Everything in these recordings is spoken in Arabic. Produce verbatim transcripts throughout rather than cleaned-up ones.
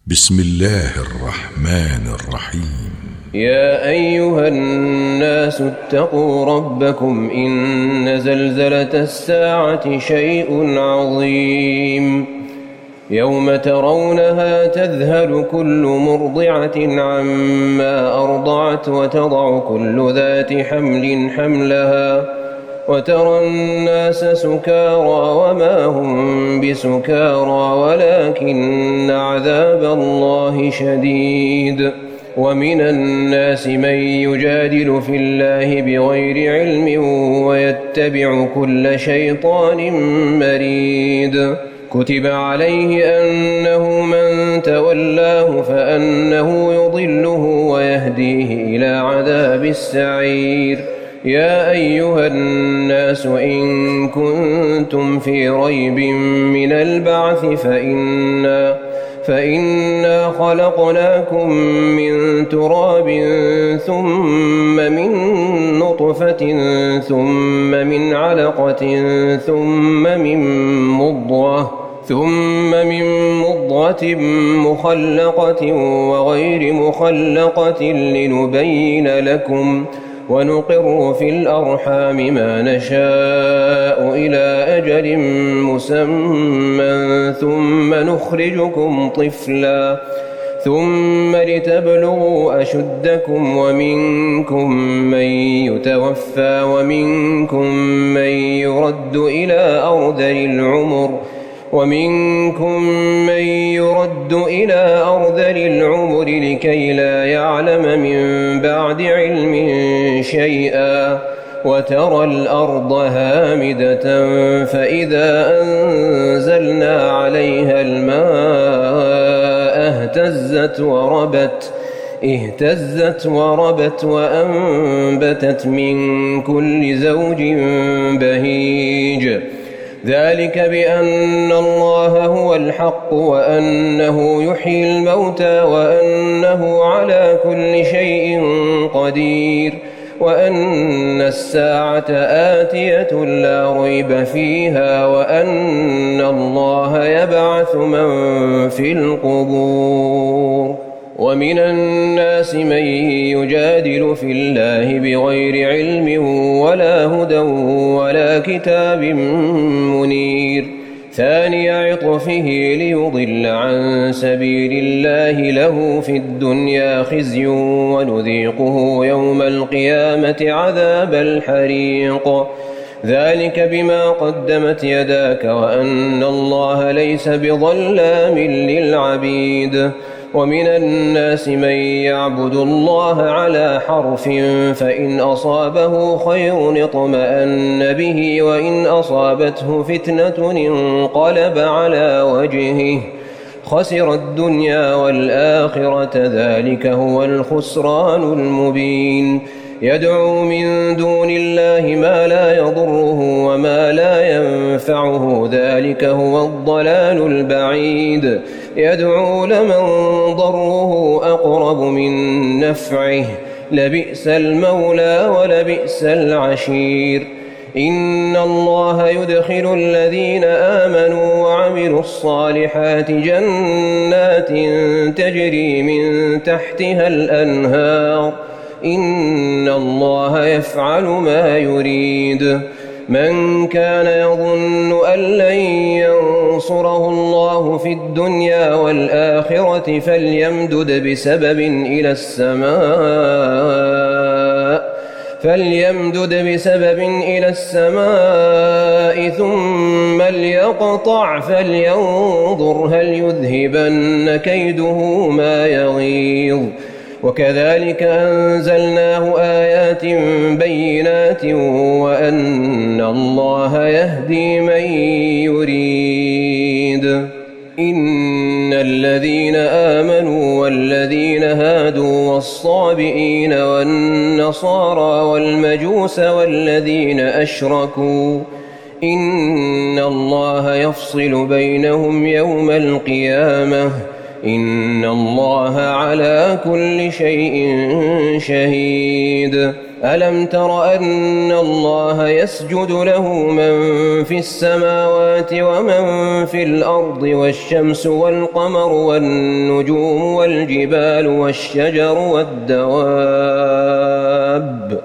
بسم الله الرحمن الرحيم. يا أيها الناس اتقوا ربكم إن زلزلة الساعة شيء عظيم يوم ترونها تذهل كل مرضعة عما أرضعت وتضع كل ذات حمل حملها وترى الناس سكارى وما هم بسكارى ولكن عذاب الله شديد. ومن الناس من يجادل في الله بغير علم ويتبع كل شيطان مريد. كتب عليه أنه من تولاه فأنه يضله ويهديه إلى عذاب السعير. يا أيها الناس إن كنتم في ريب من البعث فإنا, فإنا خلقناكم من تراب ثم من نطفة ثم من علقة ثم من مضغة ثم من مضغة مخلقة وغير مخلقة لنبين لكم ونقر في الأرحام ما نشاء إلى أجل مسمى ثم نخرجكم طفلا ثم لتبلغوا أشدكم ومنكم من يتوفى ومنكم من يرد إلى أرذل العمر ومنكم من يرد إلى أرذل العمر لكي لا يعلم من بعد علم شيئا. وترى الأرض هامدة فإذا أنزلنا عليها الماء اهتزت وربت اهتزت وربت وأنبتت من كل زوج بهيج. ذلك بأن الله هو الحق وأنه يحيي الموتى وأنه على كل شيء قدير وأن الساعة آتية لا ريب فيها وأن الله يبعث من في القبور. ومن الناس من يجادل في الله بغير علم ولا هدى ولا كتاب منير. ثاني عطفه ليضل عن سبيل الله له في الدنيا خزي ونذيقه يوم القيامة عذاب الحريق. ذلك بما قدمت يداك وأن الله ليس بظلام للعبيد. ومن الناس من يعبد الله على حرف فإن أصابه خير اطمأن به وإن أصابته فتنة انقلب على وجهه خسر الدنيا والآخرة ذلك هو الخسران المبين. يدعو من دون الله ما لا يضره وما لا ينفعه ذلك هو الضلال البعيد. يدعو لمن ضره أقرب من نفعه لبئس المولى ولبئس العشير. إن الله يدخل الذين آمنوا وعملوا الصالحات جنات تجري من تحتها الأنهار إن الله يفعل ما يريد. من كان يظن أن لن ينصره الله في الدنيا والآخرة فليمدد بسبب إلى السماء فليمدد بسبب إلى السماء ثم ليقطع فلينظر هل يذهبن كيده ما يغيظ. وكذلك أنزلناه آيات بينات وأن الله يهدي من يريد. إن الذين آمنوا والذين هادوا والصابئين والنصارى والمجوس والذين أشركوا إن الله يفصل بينهم يوم القيامة إن الله على كل شيء شهيد. ألم تر أن الله يسجد له من في السماوات ومن في الأرض والشمس والقمر والنجوم والجبال والشجر والدواب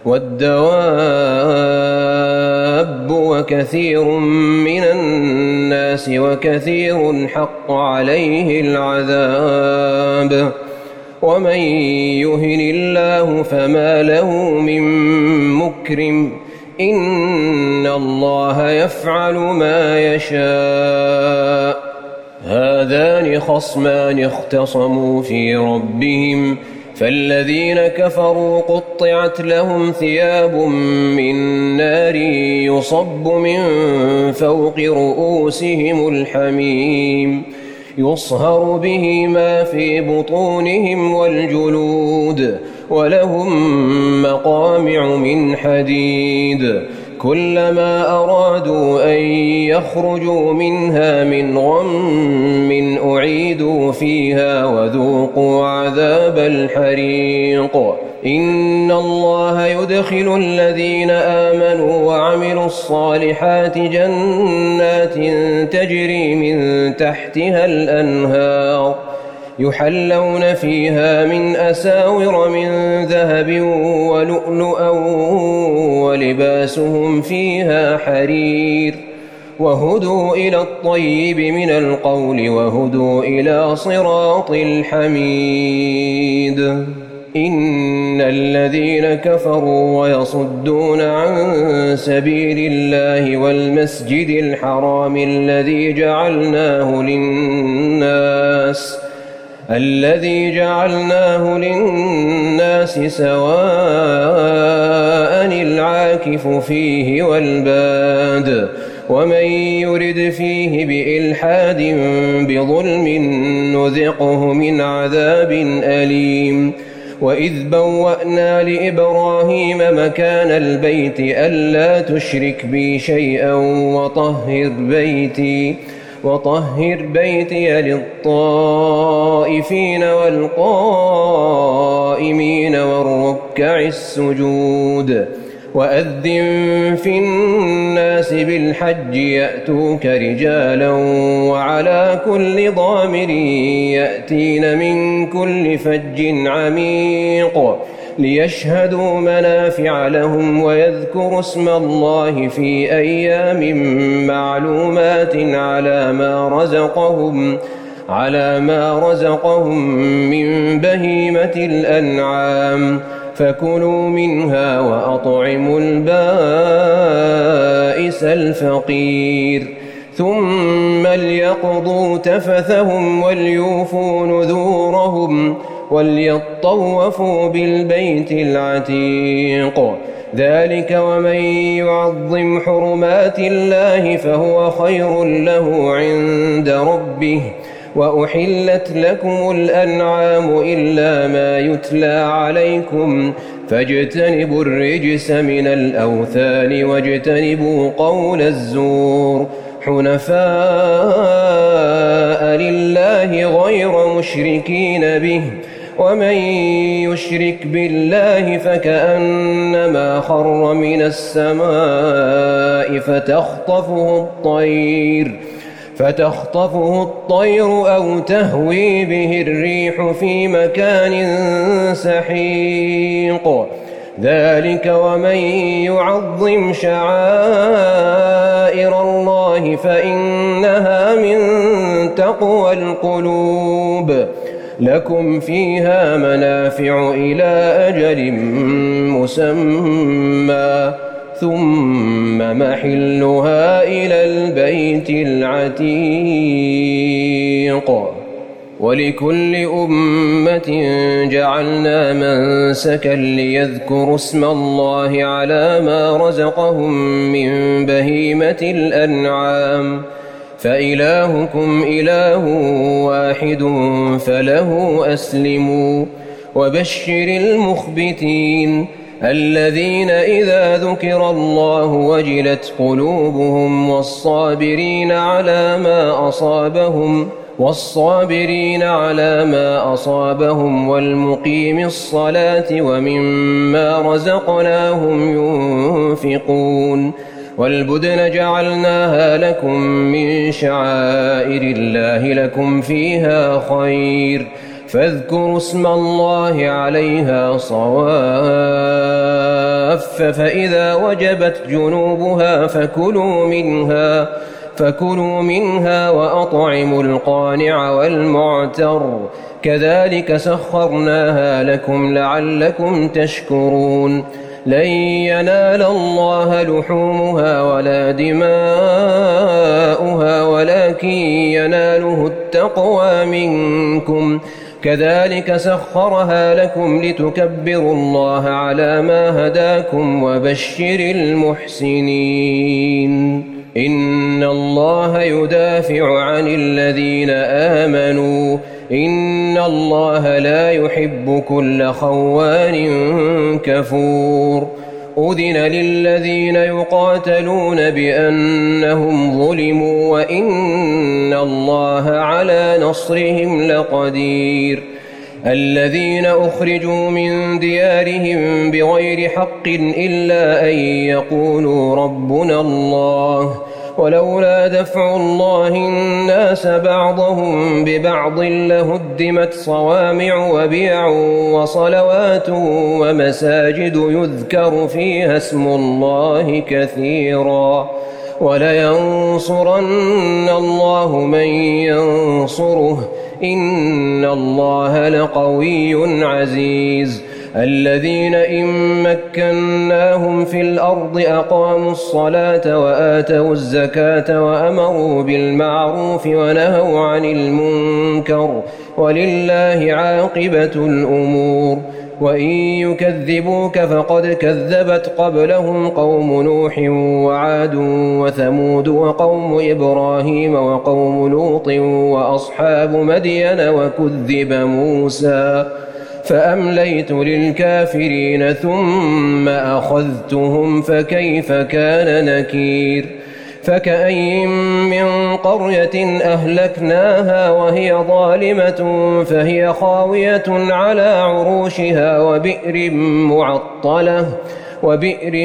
والدواب وكثير من الناس وكثير حق عليه العذاب ومن يهن الله فما له من مكرم إن الله يفعل ما يشاء هذان خصمان اختصموا في ربهم فالذين كفروا قطعت لهم ثياب من نار يصب من فوق رؤوسهم الحميم يصهر به ما في بطونهم والجلود ولهم مقامع من حديد كلما أرادوا أن يخرجوا منها من غم أعيدوا فيها وذوقوا عذاب الحريق إن الله يدخل الذين آمنوا وعملوا الصالحات جنات تجري من تحتها الأنهار يحلون فيها من أساور من ذهب ولؤلؤا ولباسهم فيها حرير وهدوا إلى الطيب من القول وهدوا إلى صراط الحميد إن الذين كفروا ويصدون عن سبيل الله والمسجد الحرام الذي جعلناه للناس الذي جعلناه للناس سواء العاكف فيه والباد ومن يرد فيه بإلحاد بظلم نذقه من عذاب أليم وإذ بوأنا لإبراهيم مكان البيت ألا تشرك بي شيئا وطهر بيتي وطهر بيتي للطائفين والقائمين والركع السجود وأذن في الناس بالحج يأتوك رجالا وعلى كل ضامر يأتين من كل فج عميق ليشهدوا منافع لهم ويذكروا اسم الله في أيام معلومات على ما رزقهم على ما رزقهم من بهيمة الأنعام فكلوا منها وأطعموا البائس الفقير ثم ليقضوا تفثهم وليوفوا نذورهم وليطوفوا بالبيت العتيق ذلك ومن يعظم حرمات الله فهو خير له عند ربه وأحلت لكم الأنعام إلا ما يتلى عليكم فاجتنبوا الرجس من الأوثان واجتنبوا قول الزور حنفاء لله غير مشركين به ومن يشرك بالله فكأنما خر من السماء فتخطفه الطير فتخطفه الطير أو تهوي به الريح في مكان سحيق ذلك ومن يعظم شعائر الله فإنها من تقوى القلوب لكم فيها منافع إلى أجل مسمى ثم محلها إلى البيت العتيق ولكل أمة جعلنا منسكا ليذكروا اسم الله على ما رزقهم من بهيمة الأنعام فإلهكم إله واحد فله أسلموا وبشر المخبتين الذين إذا ذكر الله وجلت قلوبهم والصابرين على ما أصابهم والصابرين على ما أصابهم والمقيم الصلاة ومما رزقناهم ينفقون والبدن جعلناها لكم من شعائر الله لكم فيها خير فاذكروا اسم الله عليها صواف فإذا وجبت جنوبها فكلوا منها فكلوا منها وأطعموا القانع والمعتر كذلك سخرناها لكم لعلكم تشكرون لن ينال الله لحومها ولا دماؤها ولكن يناله التقوى منكم كذلك سخرها لكم لتكبروا الله على ما هداكم وبشر المحسنين إن الله يدافع عن الذين آمنوا إن الله لا يحب كل خوان كفور أذن للذين يقاتلون بأنهم ظلموا وإن الله على نصرهم لقدير الذين أخرجوا من ديارهم بغير حق إلا أن يقولوا ربنا الله ولولا دفع الله الناس بعضهم ببعض لهدمت صوامع وبيع وصلوات ومساجد يذكر فيها اسم الله كثيرا ولينصرن الله من ينصره إن الله لقوي عزيز الذين إن مكناهم في الأرض أقاموا الصلاة وآتوا الزكاة وأمروا بالمعروف ونهوا عن المنكر ولله عاقبة الأمور وإن يكذبوك فقد كذبت قبلهم قوم نوح وعاد وثمود وقوم إبراهيم وقوم لوط وأصحاب مدين وكذب موسى فأمليت للكافرين ثم أخذتهم فكيف كان نكير فكأين من قرية أهلكناها وهي ظالمة فهي خاوية على عروشها وبئر معطلة وبئر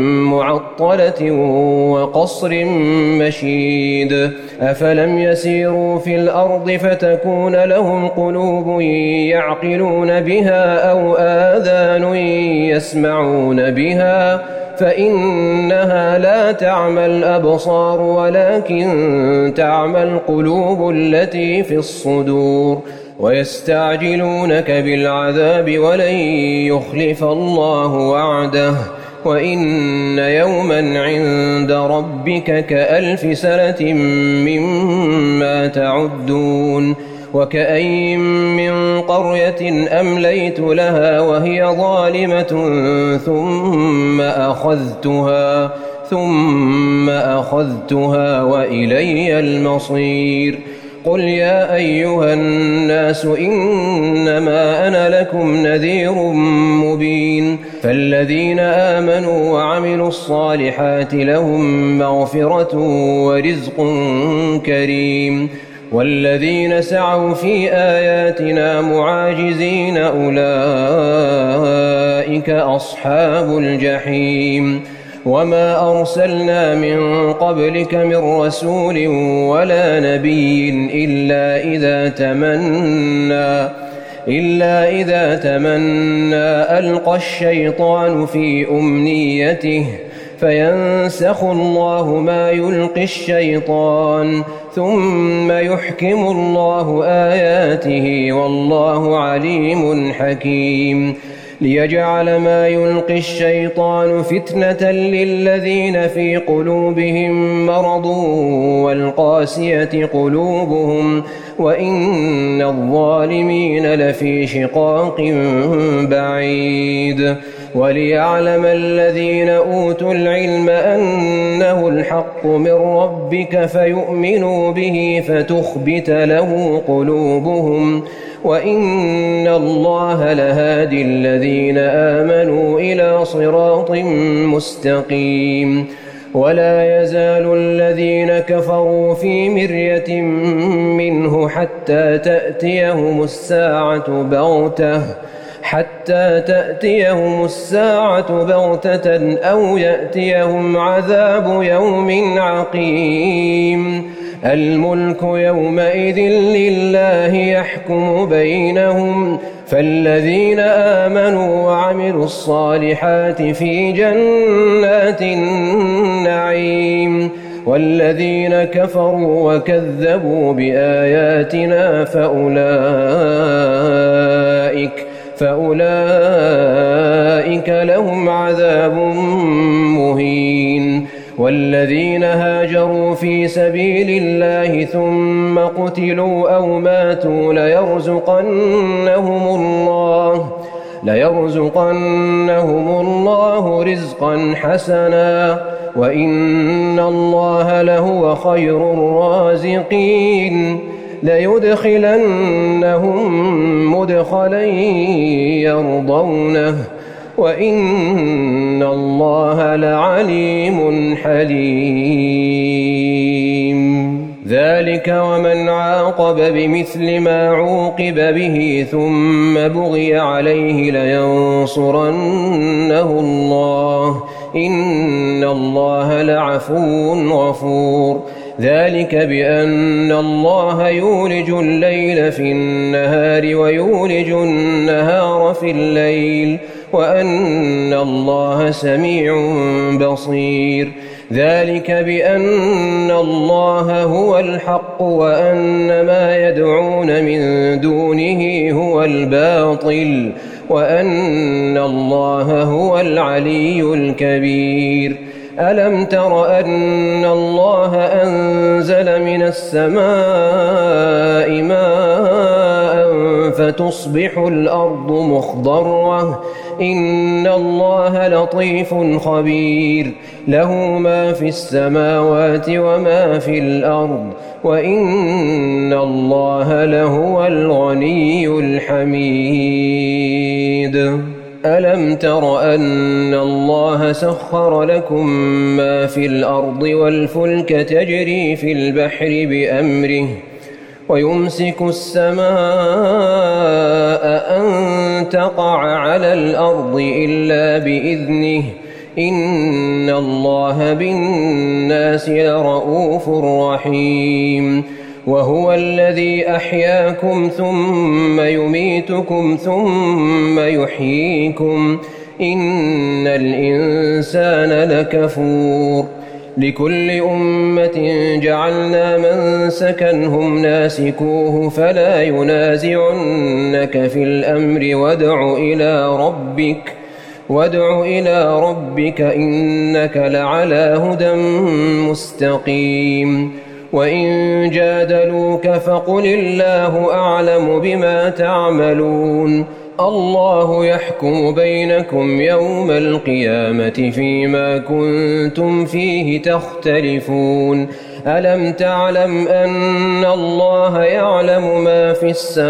معطلة وقصر مشيد أفلم يسيروا في الأرض فتكون لهم قلوب يعقلون بها أو آذان يسمعون بها فإنها لا تعمى الأبصار ولكن تعمى القلوب التي في الصدور ويستعجلونك بالعذاب ولن يخلف الله وعده وإن يوما عند ربك كألف سنة مما تعدون وكأين من قرية أمليت لها وهي ظالمة ثم أخذتها ثم أخذتها وإلي المصير قل يا أيها الناس إنما أنا لكم نذير مبين فالذين آمنوا وعملوا الصالحات لهم مغفرة ورزق كريم والذين سعوا في آياتنا معاجزين أولئك أصحاب الجحيم وما أرسلنا من قبلك من رسول ولا نبي إلا إذا تمنى إلا إذا تمنى ألقى الشيطان في أمنيته فينسخ الله ما يلقي الشيطان ثم يحكم الله آياته والله عليم حكيم ليجعل ما يلقي الشيطان فتنة للذين في قلوبهم مرض والقاسية قلوبهم وإن الظالمين لفي شقاق بعيد وليعلم الذين أوتوا العلم أنه الحق من ربك فيؤمنوا به فتخبت له قلوبهم وإن الله لهادي الذين آمنوا إلى صراط مستقيم ولا يزال الذين كفروا في مرية منه حتى تأتيهم الساعة بغتة حتى تأتيهم الساعة بغتة أو يأتيهم عذاب يوم عقيم الملك يومئذ لله يحكم بينهم فالذين آمنوا وعملوا الصالحات في جنات النعيم والذين كفروا وكذبوا بآياتنا فأولئك فأولئك لهم عذاب مهين والذين هاجروا في سبيل الله ثم قتلوا أو ماتوا ليرزقنهم الله ليرزقنهم الله رزقا حسنا وإن الله لهو خير الرازقين ليدخلنهم مدخلا يرضونه وإن الله لعليم حليم ذلك ومن عاقب بمثل ما عوقب به ثم بغي عليه لينصرنه الله إن الله لعفو غفور ذلك بأن الله يولج الليل في النهار ويولج النهار في الليل وأن الله سميع بصير ذلك بأن الله هو الحق وأن ما يدعون من دونه هو الباطل وأن الله هو العلي الكبير ألم تر أن الله أنزل من السماء ماء فتصبح الأرض مخضرة إن الله لطيف خبير له ما في السماوات وما في الأرض وإن الله لهو الغني الحميد ألم تر أن الله سخر لكم ما في الأرض والفلك تجري في البحر بأمره ويمسك السماء أن تقع على الأرض إلا بإذنه إن الله بالناس لرؤوف رحيم وهو الذي أحياكم ثم يميتكم ثم يحييكم إن الإنسان لكفور لكل أمة جعلنا منسكا هم ناسكوه فلا ينازعنك في الأمر وادع إلى ربك وادع إلى ربك إنك لعلى هدى مستقيم وإن جادلوك فقل الله أعلم بما تعملون الله يحكم بينكم يوم القيامة فيما كنتم فيه تختلفون ألم تعلم أن الله يعلم ما في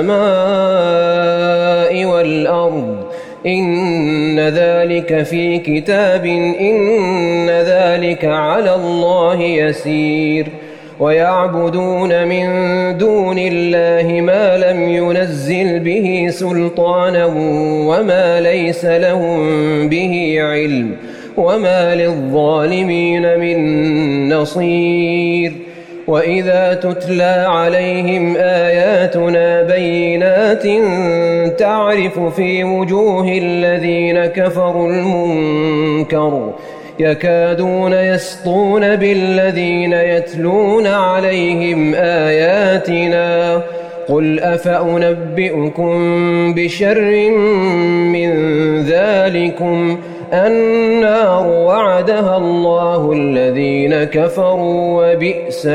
السماء والأرض إن ذلك في كتاب إن ذلك على الله يسير ويعبدون من دون الله ما لم ينزل به سلطانا وما ليس لهم به علم وما للظالمين من نصير وإذا تتلى عليهم آياتنا بينات تعرف في وجوه الذين كفروا المنكر يكادون يسطون بالذين يتلون عليهم آياتنا قل أفأنبئكم بشر من ذلكم النار وعدها الله الذين كفروا وبئس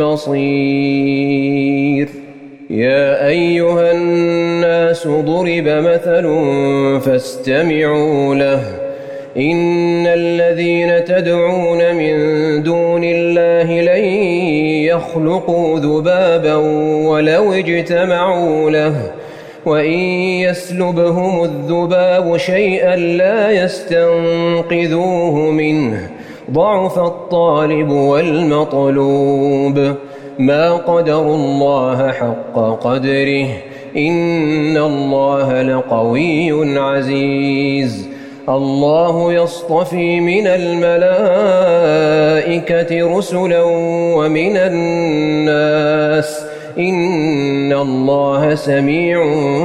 المصير يا أيها الناس ضرب مثل فاستمعوا له إن الذين تدعون من دون الله لن يخلقوا ذبابا ولو اجتمعوا له وإن يسلبهم الذباب شيئا لا يستنقذوه منه ضعف الطالب والمطلوب ما قدروا الله حق قدره إن الله لقوي عزيز الله يصطفي من الملائكة رسلا ومن الناس إن الله سميع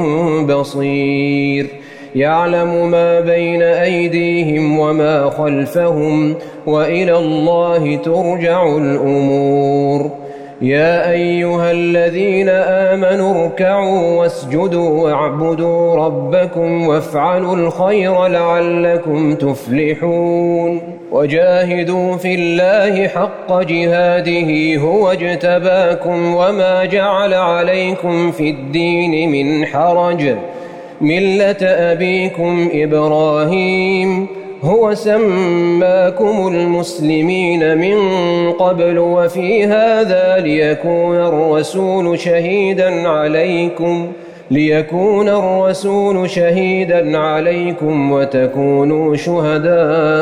بصير يعلم ما بين أيديهم وما خلفهم وإلى الله ترجع الأمور يا أيها الذين آمنوا اركعوا واسجدوا واعبدوا ربكم وافعلوا الخير لعلكم تفلحون وجاهدوا في الله حق جهاده هو اجتباكم وما جعل عليكم في الدين من حرج ملة أبيكم إبراهيم هو سماكم المسلمين من قبل وفي هذا ليكون الرسول شهيدا عليكم ليكون الرسول شهيدا عليكم وتكونوا شهداء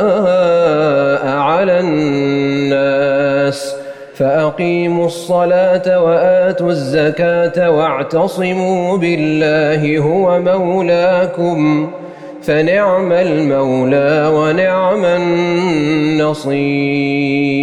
على الناس فأقيموا الصلاة وآتوا الزكاة واعتصموا بالله هو مولاكم فنعم المولى ونعم النصير.